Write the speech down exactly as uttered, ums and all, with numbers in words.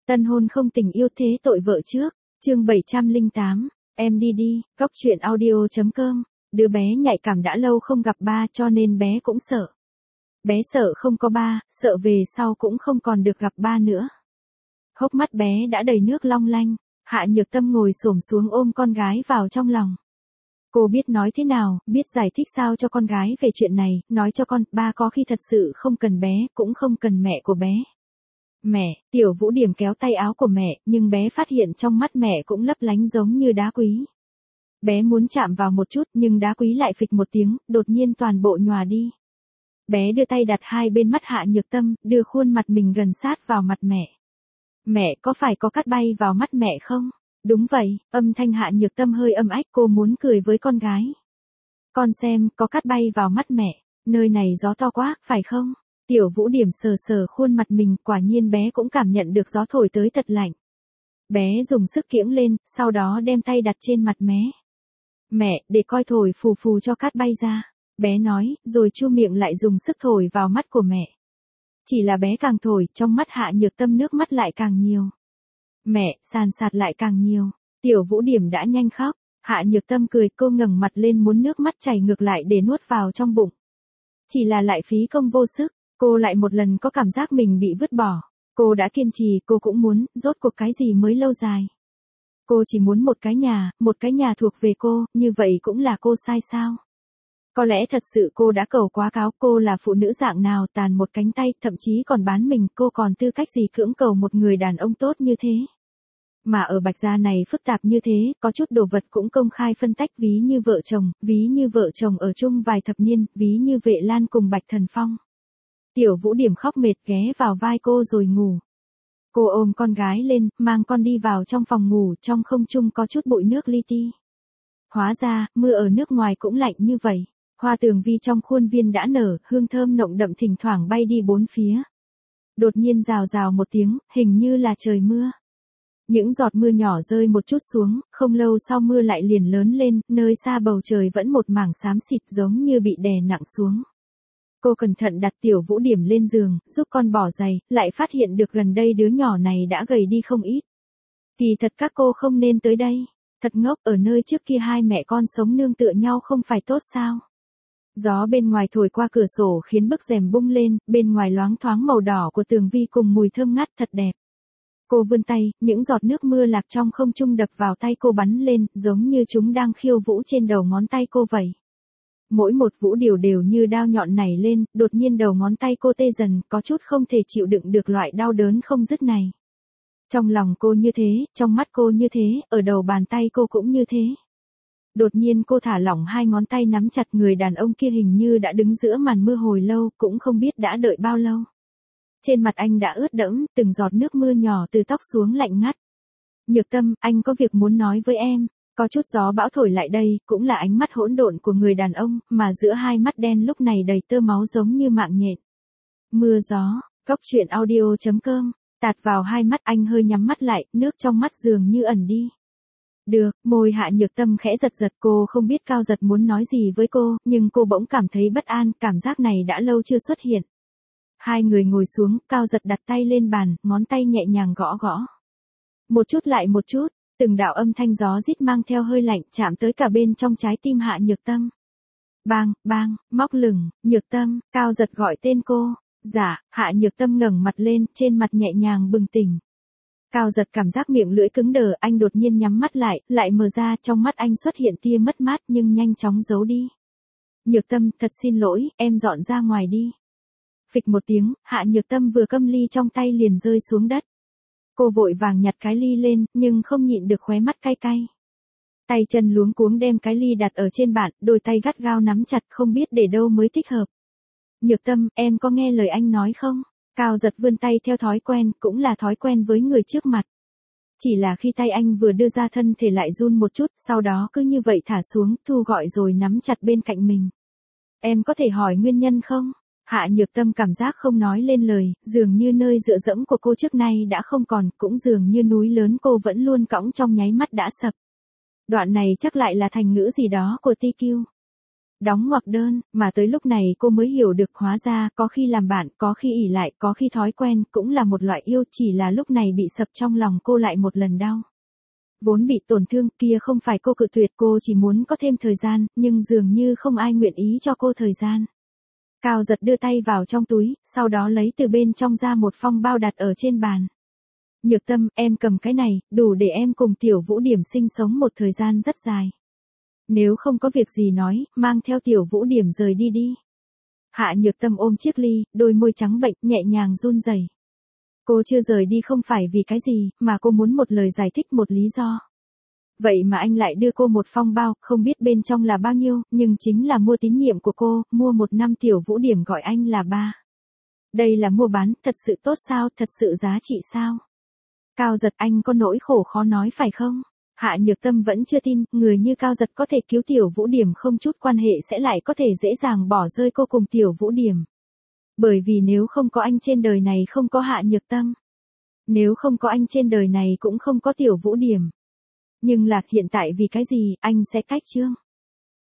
Tân hôn không tình yêu thế tội vợ trước, chương bảy trăm lẻ tám, em đi đi, góc truyện audio.com, đứa bé nhạy cảm đã lâu không gặp ba cho nên bé cũng sợ. Bé sợ không có ba, sợ về sau cũng không còn được gặp ba nữa. Hốc mắt bé đã đầy nước long lanh, Hạ Nhược Tâm ngồi xổm xuống ôm con gái vào trong lòng. Cô biết nói thế nào, biết giải thích sao cho con gái về chuyện này, nói cho con, ba có khi thật sự không cần bé, cũng không cần mẹ của bé. Mẹ, Tiểu Vũ Điểm kéo tay áo của mẹ, nhưng bé phát hiện trong mắt mẹ cũng lấp lánh giống như đá quý. Bé muốn chạm vào một chút nhưng đá quý lại phịch một tiếng, đột nhiên toàn bộ nhòa đi. Bé đưa tay đặt hai bên mắt Hạ Nhược Tâm, đưa khuôn mặt mình gần sát vào mặt mẹ. Mẹ, có phải có cát bay vào mắt mẹ không? Đúng vậy, âm thanh Hạ Nhược Tâm hơi âm ách, cô muốn cười với con gái. Con xem, có cát bay vào mắt mẹ, nơi này gió to quá, phải không? Tiểu Vũ Điểm sờ sờ khuôn mặt mình, quả nhiên bé cũng cảm nhận được gió thổi tới thật lạnh. Bé dùng sức kiễng lên, sau đó đem tay đặt trên mặt mé. Mẹ, để coi thổi phù phù cho cát bay ra. Bé nói, rồi chu miệng lại dùng sức thổi vào mắt của mẹ. Chỉ là bé càng thổi, trong mắt Hạ Nhược Tâm nước mắt lại càng nhiều. Mẹ, sàn sạt lại càng nhiều. Tiểu Vũ Điểm đã nhanh khóc. Hạ Nhược Tâm cười, cô ngẩng mặt lên muốn nước mắt chảy ngược lại để nuốt vào trong bụng. Chỉ là lại phí công vô sức, cô lại một lần có cảm giác mình bị vứt bỏ. Cô đã kiên trì, cô cũng muốn, rốt cuộc cái gì mới lâu dài. Cô chỉ muốn một cái nhà, một cái nhà thuộc về cô, như vậy cũng là cô sai sao? Có lẽ thật sự cô đã cầu quá cáo, cô là phụ nữ dạng nào tàn một cánh tay, thậm chí còn bán mình, cô còn tư cách gì cưỡng cầu một người đàn ông tốt như thế. Mà ở Bạch Gia này phức tạp như thế, có chút đồ vật cũng công khai phân tách, ví như vợ chồng, ví như vợ chồng ở chung vài thập niên, ví như Vệ Lan cùng Bạch Thần Phong. Tiểu Vũ Điểm khóc mệt ghé vào vai cô rồi ngủ. Cô ôm con gái lên, mang con đi vào trong phòng ngủ, trong không trung có chút bụi nước li ti. Hóa ra, mưa ở nước ngoài cũng lạnh như vậy. Hoa tường vi trong khuôn viên đã nở, hương thơm nồng đậm thỉnh thoảng bay đi bốn phía. Đột nhiên rào rào một tiếng, hình như là trời mưa. Những giọt mưa nhỏ rơi một chút xuống, không lâu sau mưa lại liền lớn lên, nơi xa bầu trời vẫn một mảng xám xịt giống như bị đè nặng xuống. Cô cẩn thận đặt Tiểu Vũ Điểm lên giường, giúp con bỏ giày, lại phát hiện được gần đây đứa nhỏ này đã gầy đi không ít. Kỳ thật các cô không nên tới đây. Thật ngốc, ở nơi trước kia hai mẹ con sống nương tựa nhau không phải tốt sao? Gió bên ngoài thổi qua cửa sổ khiến bức rèm bung lên, bên ngoài loáng thoáng màu đỏ của tường vi cùng mùi thơm ngát thật đẹp. Cô vươn tay, những giọt nước mưa lạc trong không trung đập vào tay cô bắn lên, giống như chúng đang khiêu vũ trên đầu ngón tay cô vậy. Mỗi một vũ điều đều như đao nhọn nảy lên, đột nhiên đầu ngón tay cô tê dần, có chút không thể chịu đựng được loại đau đớn không dứt này. Trong lòng cô như thế, trong mắt cô như thế, ở đầu bàn tay cô cũng như thế. Đột nhiên cô thả lỏng hai ngón tay nắm chặt người đàn ông kia, hình như đã đứng giữa màn mưa hồi lâu, cũng không biết đã đợi bao lâu. Trên mặt anh đã ướt đẫm, từng giọt nước mưa nhỏ từ tóc xuống lạnh ngắt. Nhược Tâm, anh có việc muốn nói với em. Có chút gió bão thổi lại đây, cũng là ánh mắt hỗn độn của người đàn ông, mà giữa hai mắt đen lúc này đầy tơ máu giống như mạng nhện. Mưa gió, góc truyện audio.com, tạt vào hai mắt, anh hơi nhắm mắt lại, nước trong mắt dường như ẩn đi. Được, môi Hạ Nhược Tâm khẽ giật giật, cô không biết Cao Giật muốn nói gì với cô, nhưng cô bỗng cảm thấy bất an, cảm giác này đã lâu chưa xuất hiện. Hai người ngồi xuống, Cao Giật đặt tay lên bàn, ngón tay nhẹ nhàng gõ gõ. Một chút lại một chút, từng đạo âm thanh gió rít mang theo hơi lạnh chạm tới cả bên trong trái tim Hạ Nhược Tâm. Bang, bang, móc lửng, Nhược Tâm, Cao Giật gọi tên cô. Dạ, Hạ Nhược Tâm ngẩng mặt lên, trên mặt nhẹ nhàng bừng tỉnh. Cao Giật cảm giác miệng lưỡi cứng đờ, anh đột nhiên nhắm mắt lại, lại mở ra, trong mắt anh xuất hiện tia mất mát nhưng nhanh chóng giấu đi. Nhược Tâm, thật xin lỗi, em dọn ra ngoài đi. Phịch một tiếng, Hạ Nhược Tâm vừa câm ly trong tay liền rơi xuống đất. Cô vội vàng nhặt cái ly lên, nhưng không nhịn được khóe mắt cay cay. Tay chân luống cuống đem cái ly đặt ở trên bàn, đôi tay gắt gao nắm chặt không biết để đâu mới thích hợp. Nhược Tâm, em có nghe lời anh nói không? Cao Giật vươn tay theo thói quen, cũng là thói quen với người trước mặt. Chỉ là khi tay anh vừa đưa ra thân thể lại run một chút, sau đó cứ như vậy thả xuống, thu gọi rồi nắm chặt bên cạnh mình. Em có thể hỏi nguyên nhân không? Hạ Nhược Tâm cảm giác không nói lên lời, dường như nơi dựa dẫm của cô trước nay đã không còn, cũng dường như núi lớn cô vẫn luôn cõng trong nháy mắt đã sập. Đoạn này chắc lại là thành ngữ gì đó của tê quy. Đóng ngoặc đơn, mà tới lúc này cô mới hiểu được hóa ra có khi làm bạn, có khi ỷ lại, có khi thói quen, cũng là một loại yêu, chỉ là lúc này bị sập trong lòng cô lại một lần đau. Vốn bị tổn thương kia không phải cô cự tuyệt, cô chỉ muốn có thêm thời gian, nhưng dường như không ai nguyện ý cho cô thời gian. Cao Giật đưa tay vào trong túi, sau đó lấy từ bên trong ra một phong bao đặt ở trên bàn. Nhược Tâm, em cầm cái này, đủ để em cùng Tiểu Vũ Điểm sinh sống một thời gian rất dài. Nếu không có việc gì nói, mang theo Tiểu Vũ Điểm rời đi đi. Hạ Nhược Tâm ôm chiếc ly, đôi môi trắng bệnh, nhẹ nhàng run rẩy. Cô chưa rời đi không phải vì cái gì, mà cô muốn một lời giải thích, một lý do. Vậy mà anh lại đưa cô một phong bao, không biết bên trong là bao nhiêu, nhưng chính là mua tín nhiệm của cô, mua một năm Tiểu Vũ Điểm gọi anh là ba. Đây là mua bán, thật sự tốt sao, thật sự giá trị sao? Cao Giật, anh có nỗi khổ khó nói phải không? Hạ Nhược Tâm vẫn chưa tin, người như Cao Giật có thể cứu Tiểu Vũ Điểm, không chút quan hệ sẽ lại có thể dễ dàng bỏ rơi cô cùng Tiểu Vũ Điểm. Bởi vì nếu không có anh trên đời này không có Hạ Nhược Tâm. Nếu không có anh trên đời này cũng không có Tiểu Vũ Điểm. Nhưng là hiện tại vì cái gì, anh sẽ cách Trương.